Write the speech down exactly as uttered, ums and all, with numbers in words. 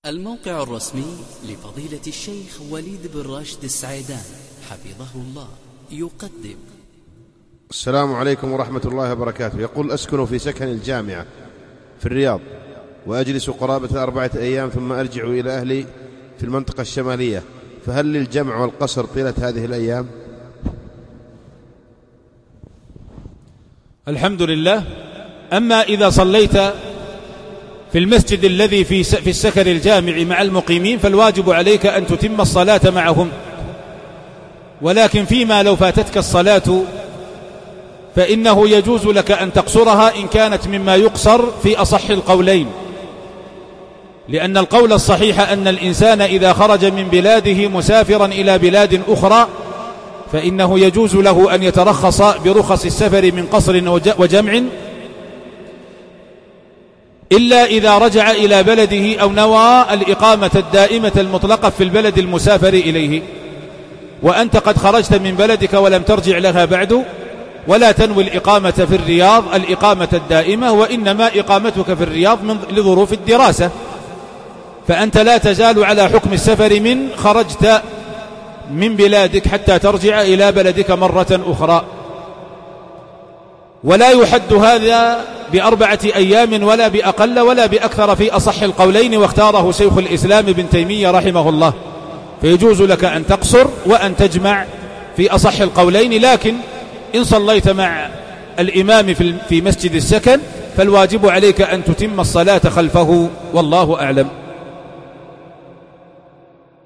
الموقع الرسمي لفضيلة الشيخ وليد بن راشد السعيدان حفظه الله يقدم. السلام عليكم ورحمة الله وبركاته. يقول: أسكن في سكن الجامعة في الرياض، وأجلس قرابة أربعة أيام ثم أرجع إلى أهلي في المنطقة الشمالية، فهل للجمع والقصر طيلة هذه الأيام؟ الحمد لله. أما إذا صليت في المسجد الذي في في السكن الجامع مع المقيمين فالواجب عليك أن تتم الصلاة معهم، ولكن فيما لو فاتتك الصلاة فإنه يجوز لك أن تقصرها إن كانت مما يقصر في أصح القولين، لأن القول الصحيح أن الإنسان إذا خرج من بلاده مسافرا إلى بلاد أخرى فإنه يجوز له أن يترخص برخص السفر من قصر وجمع، إلا إذا رجع إلى بلده أو نوى الإقامة الدائمة المطلقة في البلد المسافر إليه، وأنت قد خرجت من بلدك ولم ترجع لها بعد، ولا تنوي الإقامة في الرياض الإقامة الدائمة، وإنما إقامتك في الرياض من لظروف الدراسة، فأنت لا تزال على حكم السفر من خرجت من بلادك حتى ترجع إلى بلدك مرة أخرى. ولا يحد هذا بأربعة أيام ولا بأقل ولا بأكثر في أصح القولين، واختاره شيخ الإسلام ابن تيمية رحمه الله، فيجوز لك أن تقصر وأن تجمع في أصح القولين، لكن إن صليت مع الإمام في مسجد السكن فالواجب عليك أن تتم الصلاة خلفه، والله أعلم.